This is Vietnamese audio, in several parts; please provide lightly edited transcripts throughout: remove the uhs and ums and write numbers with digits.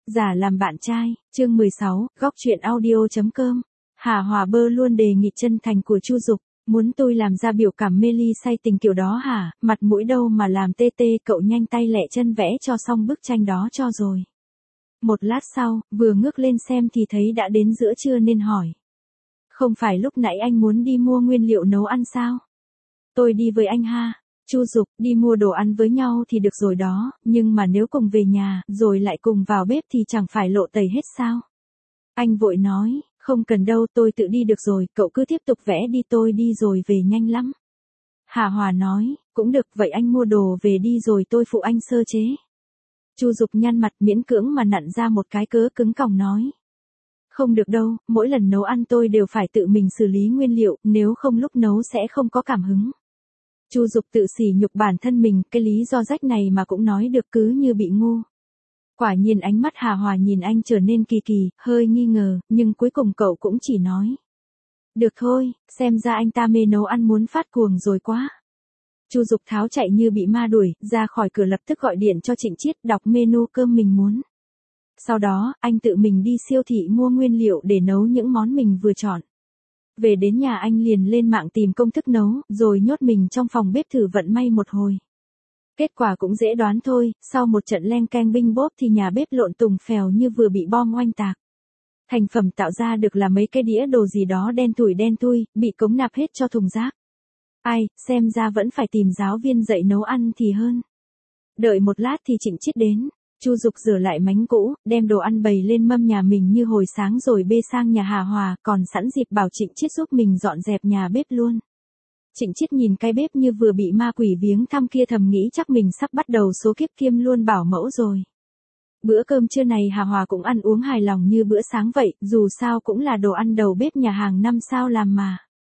Giả làm bạn trai, chương 16, góc truyện audio.com. Hà Hòa Bơ luôn đề nghị chân thành của Chu Dục, muốn tôi làm ra biểu cảm mê ly say tình kiểu đó hả, mặt mũi đâu mà làm tê tê, cậu nhanh tay lẹ chân vẽ cho xong bức tranh đó cho rồi. Một lát sau, vừa ngước lên xem thì thấy đã đến giữa trưa nên hỏi. Không phải lúc nãy anh muốn đi mua nguyên liệu nấu ăn sao? Tôi đi với anh ha. Chu Dục, đi mua đồ ăn với nhau thì được rồi đó, nhưng mà nếu cùng về nhà, rồi lại cùng vào bếp thì chẳng phải lộ tẩy hết sao? Anh vội nói, không cần đâu, tôi tự đi được rồi, cậu cứ tiếp tục vẽ đi, tôi đi rồi về nhanh lắm. Hà Hòa nói, cũng được, vậy anh mua đồ về đi rồi tôi phụ anh sơ chế. Chu Dục nhăn mặt miễn cưỡng mà nặn ra một cái cớ cứng còng nói. Không được đâu, mỗi lần nấu ăn tôi đều phải tự mình xử lý nguyên liệu, nếu không lúc nấu sẽ không có cảm hứng. Chu Dục tự sỉ nhục bản thân mình, cái lý do rách này mà cũng nói được, cứ như bị ngu. Quả nhiên ánh mắt Hà Hòa nhìn anh trở nên kỳ kỳ, hơi nghi ngờ, nhưng cuối cùng cậu cũng chỉ nói. Được thôi, xem ra anh ta mê nấu ăn muốn phát cuồng rồi quá. Chu Dục tháo chạy như bị ma đuổi, ra khỏi cửa lập tức gọi điện cho Trịnh Chiết đọc menu cơm mình muốn. Sau đó, anh tự mình đi siêu thị mua nguyên liệu để nấu những món mình vừa chọn. Về đến nhà anh liền lên mạng tìm công thức nấu, rồi nhốt mình trong phòng bếp thử vận may một hồi. Kết quả cũng dễ đoán thôi, sau một trận leng keng binh bốp thì nhà bếp lộn tùng phèo như vừa bị bom oanh tạc. Thành phẩm tạo ra được là mấy cái đĩa đồ gì đó đen thui, bị cống nạp hết cho thùng rác. Ai, xem ra vẫn phải tìm giáo viên dạy nấu ăn thì hơn. Đợi một lát thì Trịnh Chiết đến. Chu Dục rửa lại mánh cũ, đem đồ ăn bày lên mâm nhà mình như hồi sáng rồi bê sang nhà Hà Hòa, còn sẵn dịp bảo Trịnh Chiết giúp mình dọn dẹp nhà bếp luôn. Trịnh Chiết nhìn cái bếp như vừa bị ma quỷ viếng thăm kia thầm nghĩ chắc mình sắp bắt đầu số kiếp kiêm luôn bảo mẫu rồi. Bữa cơm trưa này Hà Hòa cũng ăn uống hài lòng như bữa sáng vậy, dù sao cũng là đồ ăn đầu bếp nhà hàng 5 sao làm mà.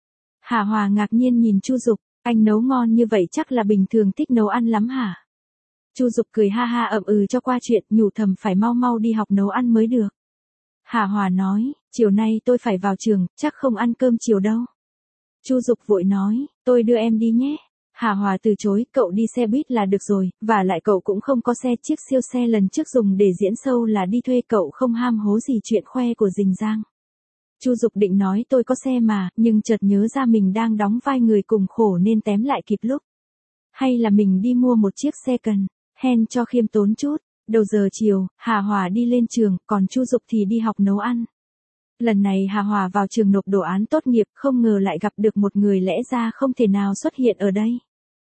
Hà Hòa ngạc nhiên nhìn Chu Dục, anh nấu ngon như vậy chắc là bình thường thích nấu ăn lắm hả? Chu Dục cười ha ha ậm ừ cho qua chuyện, nhủ thầm phải mau mau đi học nấu ăn mới được. Hà Hòa nói, chiều nay tôi phải vào trường, chắc không ăn cơm chiều đâu. Chu Dục vội nói, tôi đưa em đi nhé. Hà Hòa từ chối, cậu đi xe buýt là được rồi, và lại cậu cũng không có xe, chiếc siêu xe lần trước dùng để diễn show là đi thuê, cậu không ham hố gì chuyện khoe của Dình Giang. Chu Dục định nói tôi có xe mà, nhưng chợt nhớ ra mình đang đóng vai người cùng khổ nên tém lại kịp lúc. Hay là mình đi mua một chiếc xe cần. Hèn cho khiêm tốn chút. Đầu giờ chiều, Hà Hòa đi lên trường, còn Chu Dục thì đi học nấu ăn. Lần này Hà Hòa vào trường nộp đồ án tốt nghiệp, không ngờ lại gặp được một người lẽ ra không thể nào xuất hiện ở đây.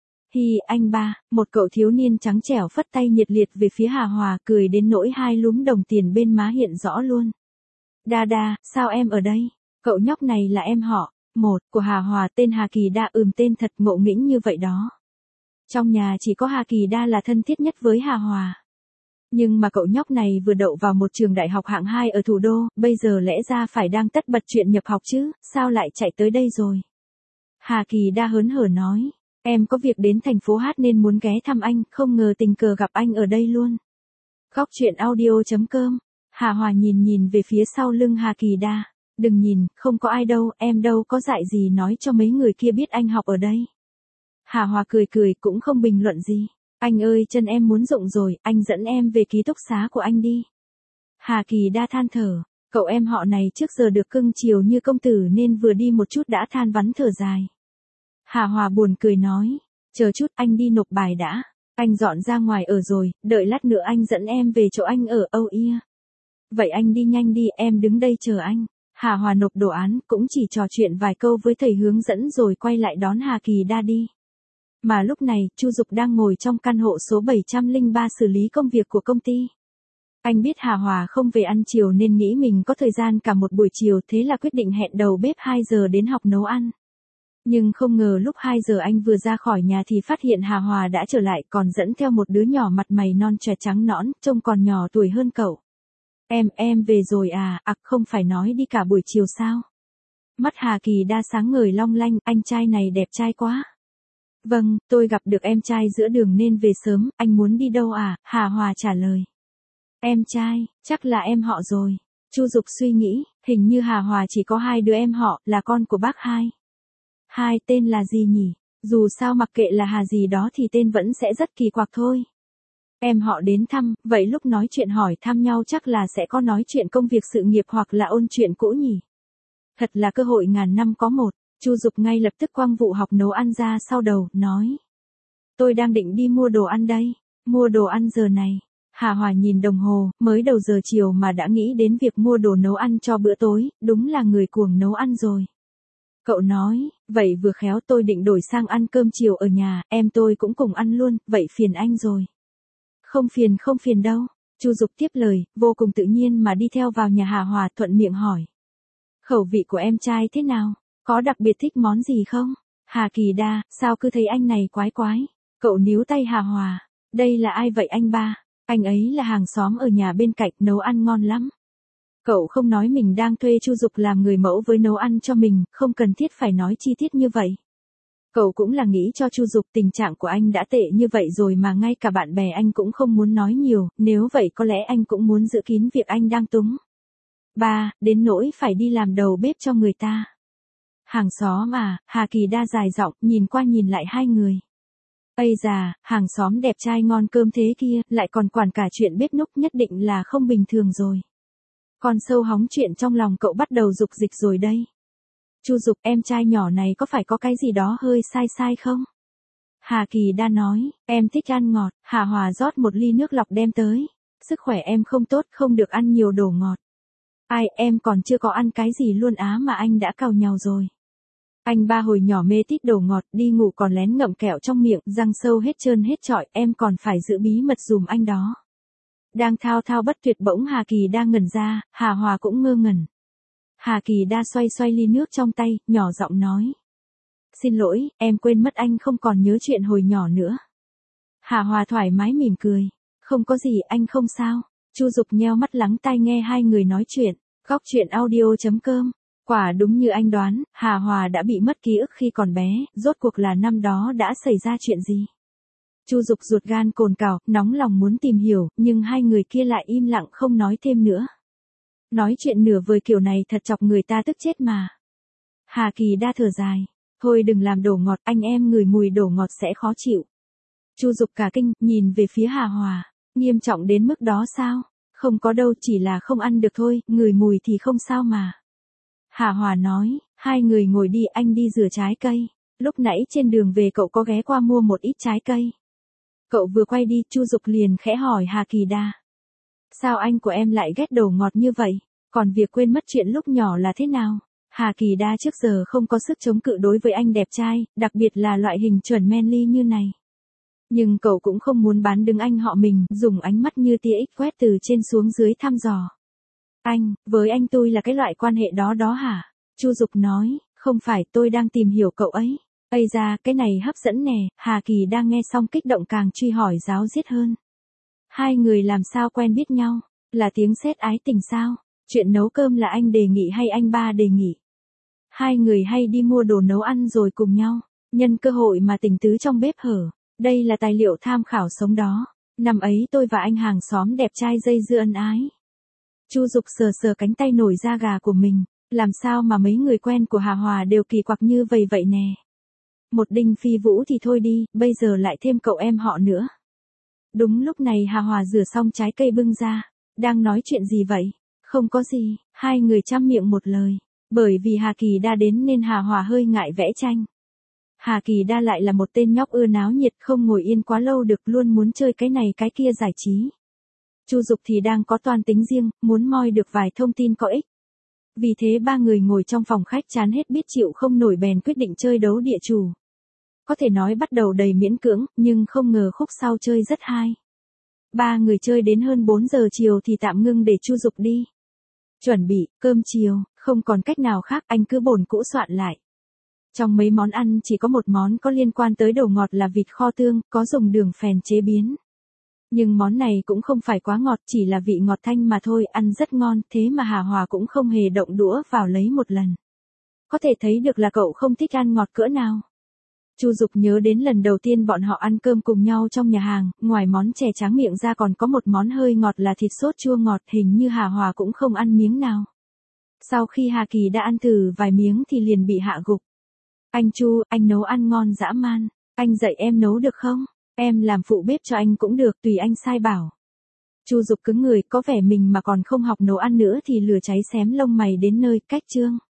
Hi, anh ba, một cậu thiếu niên trắng trẻo phất tay nhiệt liệt về phía Hà Hòa, cười đến nỗi hai lúm đồng tiền bên má hiện rõ luôn. Đa đa, sao em ở đây? Cậu nhóc này là em họ một của Hà Hòa, tên Hà Kỳ Đa, tên thật ngộ nghĩnh như vậy đó. Trong nhà chỉ có Hà Kỳ Đa là thân thiết nhất với Hà Hòa. Nhưng mà cậu nhóc này vừa đậu vào một trường đại học hạng 2 ở thủ đô, bây giờ lẽ ra phải đang tất bật chuyện nhập học chứ, sao lại chạy tới đây rồi? Hà Kỳ Đa hớn hở nói, em có việc đến thành phố Hát nên muốn ghé thăm anh, không ngờ tình cờ gặp anh ở đây luôn. Góc truyện audio.com. Hà Hòa nhìn về phía sau lưng Hà Kỳ Đa, đừng nhìn, không có ai đâu, em đâu có dại gì nói cho mấy người kia biết anh học ở đây. Hà Hòa cười cũng không bình luận gì. Anh ơi, chân em muốn rụng rồi, anh dẫn em về ký túc xá của anh đi. Hà Kỳ Đa than thở, cậu em họ này trước giờ được cưng chiều như công tử nên vừa đi một chút đã than vắn thở dài. Hà Hòa buồn cười nói, chờ chút anh đi nộp bài đã, anh dọn ra ngoài ở rồi, đợi lát nữa anh dẫn em về chỗ anh ở. Oh yeah. Vậy anh đi nhanh đi, em đứng đây chờ anh. Hà Hòa nộp đồ án, cũng chỉ trò chuyện vài câu với thầy hướng dẫn rồi quay lại đón Hà Kỳ Đa đi. Mà lúc này, Chu Dục đang ngồi trong căn hộ số 703 xử lý công việc của công ty. Anh biết Hà Hòa không về ăn chiều nên nghĩ mình có thời gian cả một buổi chiều, thế là quyết định hẹn đầu bếp 2 giờ đến học nấu ăn. Nhưng không ngờ lúc 2 giờ anh vừa ra khỏi nhà thì phát hiện Hà Hòa đã trở lại, còn dẫn theo một đứa nhỏ mặt mày non trẻ trắng nõn, trông còn nhỏ tuổi hơn cậu. Em về rồi à, không phải nói đi cả buổi chiều sao? Mắt Hà Kỳ Đa sáng ngời long lanh, anh trai này đẹp trai quá. Vâng, tôi gặp được em trai giữa đường nên về sớm, anh muốn đi đâu à? Hà Hòa trả lời. Em trai, chắc là em họ rồi. Chu Dục suy nghĩ, hình như Hà Hòa chỉ có 2 đứa em họ, là con của bác hai. Hai tên là gì nhỉ? Dù sao mặc kệ là Hà gì đó thì tên vẫn sẽ rất kỳ quặc thôi. Em họ đến thăm, vậy lúc nói chuyện hỏi thăm nhau chắc là sẽ có nói chuyện công việc sự nghiệp hoặc là ôn chuyện cũ nhỉ. Thật là cơ hội ngàn năm có một. Chu Dục ngay lập tức quăng vụ học nấu ăn ra sau đầu, nói. Tôi đang định đi mua đồ ăn đây. Mua đồ ăn giờ này. Hà Hòa nhìn đồng hồ, mới đầu giờ chiều mà đã nghĩ đến việc mua đồ nấu ăn cho bữa tối, đúng là người cuồng nấu ăn rồi. Cậu nói, vậy vừa khéo tôi định đổi sang ăn cơm chiều ở nhà, em tôi cũng cùng ăn luôn, vậy phiền anh rồi. Không phiền đâu. Chu Dục tiếp lời, vô cùng tự nhiên mà đi theo vào nhà Hà Hòa, thuận miệng hỏi. Khẩu vị của em trai thế nào? Có đặc biệt thích món gì không? Hà Kỳ Đa, sao cứ thấy anh này quái quái? Cậu níu tay Hà Hòa. Đây là ai vậy anh ba? Anh ấy là hàng xóm ở nhà bên cạnh, nấu ăn ngon lắm. Cậu không nói mình đang thuê Chu Dục làm người mẫu với nấu ăn cho mình, không cần thiết phải nói chi tiết như vậy. Cậu cũng là nghĩ cho Chu Dục, tình trạng của anh đã tệ như vậy rồi mà ngay cả bạn bè anh cũng không muốn nói nhiều, nếu vậy có lẽ anh cũng muốn giữ kín việc anh đang túng. Ba, đến nỗi phải đi làm đầu bếp cho người ta. Hàng xóm à, Hà Kỳ Đa dài giọng, nhìn qua nhìn lại hai người. Ây già, hàng xóm đẹp trai ngon cơm thế kia, lại còn quản cả chuyện bếp núc, nhất định là không bình thường rồi. Con sâu hóng chuyện trong lòng cậu bắt đầu rục dịch rồi đây. Chu Dục, em trai nhỏ này có phải có cái gì đó hơi sai sai không? Hà Kỳ Đa nói, em thích ăn ngọt. Hà Hòa rót một ly nước lọc đem tới. Sức khỏe em không tốt, không được ăn nhiều đồ ngọt. Ai, em còn chưa có ăn cái gì luôn á mà anh đã càu nhàu rồi. Anh ba hồi nhỏ mê thích đồ ngọt, đi ngủ còn lén ngậm kẹo trong miệng, răng sâu hết trơn hết trọi, em còn phải giữ bí mật dùm anh đó. Đang thao thao bất tuyệt bỗng Hà Kỳ Đa ngẩn ra, Hà Hòa cũng ngơ ngẩn. Hà Kỳ Đa xoay xoay ly nước trong tay, nhỏ giọng nói. Xin lỗi, em quên mất anh không còn nhớ chuyện hồi nhỏ nữa. Hà Hòa thoải mái mỉm cười. Không có gì, anh không sao. Chu Dục nheo mắt lắng tai nghe hai người nói chuyện. Góc chuyện audio.com. Quả đúng như anh đoán, Hà Hòa đã bị mất ký ức khi còn bé, rốt cuộc là năm đó đã xảy ra chuyện gì. Chu Dục ruột gan cồn cào, nóng lòng muốn tìm hiểu, nhưng hai người kia lại im lặng không nói thêm nữa. Nói chuyện nửa vời kiểu này thật chọc người ta tức chết mà. Hà Kỳ Đa thở dài. Thôi đừng làm đồ ngọt, anh em ngửi mùi đồ ngọt sẽ khó chịu. Chu Dục cả kinh, nhìn về phía Hà Hòa. Nghiêm trọng đến mức đó sao? Không có đâu, chỉ là không ăn được thôi, ngửi mùi thì không sao mà. Hà Hòa nói, hai người ngồi đi, anh đi rửa trái cây. Lúc nãy trên đường về cậu có ghé qua mua một ít trái cây. Cậu vừa quay đi, Chu Dục liền khẽ hỏi Hà Kỳ Đa. Sao anh của em lại ghét đồ ngọt như vậy? Còn việc quên mất chuyện lúc nhỏ là thế nào? Hà Kỳ Đa trước giờ không có sức chống cự đối với anh đẹp trai, đặc biệt là loại hình chuẩn manly như này. Nhưng cậu cũng không muốn bán đứng anh họ mình, dùng ánh mắt như tia ích quét từ trên xuống dưới thăm dò. Anh, với anh tôi là cái loại quan hệ đó đó hả? Chu Dục nói, không phải, tôi đang tìm hiểu cậu ấy. Ây da, cái này hấp dẫn nè. Hà Kỳ đang nghe xong kích động càng truy hỏi ráo riết hơn. Hai người làm sao quen biết nhau? Là tiếng sét ái tình sao? Chuyện nấu cơm là anh đề nghị hay anh ba đề nghị? Hai người hay đi mua đồ nấu ăn rồi cùng nhau, nhân cơ hội mà tình tứ trong bếp hở. Đây là tài liệu tham khảo sống đó. Năm ấy tôi và anh hàng xóm đẹp trai dây dưa ân ái. Chu Dục sờ sờ cánh tay nổi da gà của mình. Làm sao mà mấy người quen của Hà Hòa đều kỳ quặc như vậy nè. Một Đinh Phi Vũ thì thôi đi, bây giờ lại thêm cậu em họ nữa. Đúng lúc này Hà Hòa rửa xong trái cây bưng ra. Đang nói chuyện gì vậy? Không có gì, hai người chăm miệng một lời. Bởi vì Hà Kỳ Đa đến nên Hà Hòa hơi ngại vẽ tranh. Hà Kỳ Đa lại là một tên nhóc ưa náo nhiệt, không ngồi yên quá lâu được, luôn muốn chơi cái này cái kia giải trí. Chu Dục thì đang có toan tính riêng, muốn moi được vài thông tin có ích. Vì thế ba người ngồi trong phòng khách chán hết biết chịu không nổi bèn quyết định chơi đấu địa chủ. Có thể nói bắt đầu đầy miễn cưỡng, nhưng không ngờ khúc sau chơi rất hay. Ba người chơi đến hơn 4 giờ chiều thì tạm ngưng để Chu Dục đi. Chuẩn bị, cơm chiều, không còn cách nào khác, anh cứ bồn cũ soạn lại. Trong mấy món ăn chỉ có một món có liên quan tới đồ ngọt là vịt kho tương, có dùng đường phèn chế biến. Nhưng món này cũng không phải quá ngọt, chỉ là vị ngọt thanh mà thôi, ăn rất ngon, thế mà Hà Hòa cũng không hề động đũa vào lấy một lần. Có thể thấy được là cậu không thích ăn ngọt cỡ nào. Chu Dục nhớ đến lần đầu tiên bọn họ ăn cơm cùng nhau trong nhà hàng, ngoài món chè tráng miệng ra còn có một món hơi ngọt là thịt sốt chua ngọt, hình như Hà Hòa cũng không ăn miếng nào. Sau khi Hà Kỳ đã ăn thử vài miếng thì liền bị hạ gục. Anh Chu, anh nấu ăn ngon dã man, anh dạy em nấu được không? Em làm phụ bếp cho anh cũng được, tùy anh sai bảo. Chu Dục cứng người, có vẻ mình mà còn không học nấu ăn nữa thì lửa cháy xém lông mày đến nơi, cách Trương.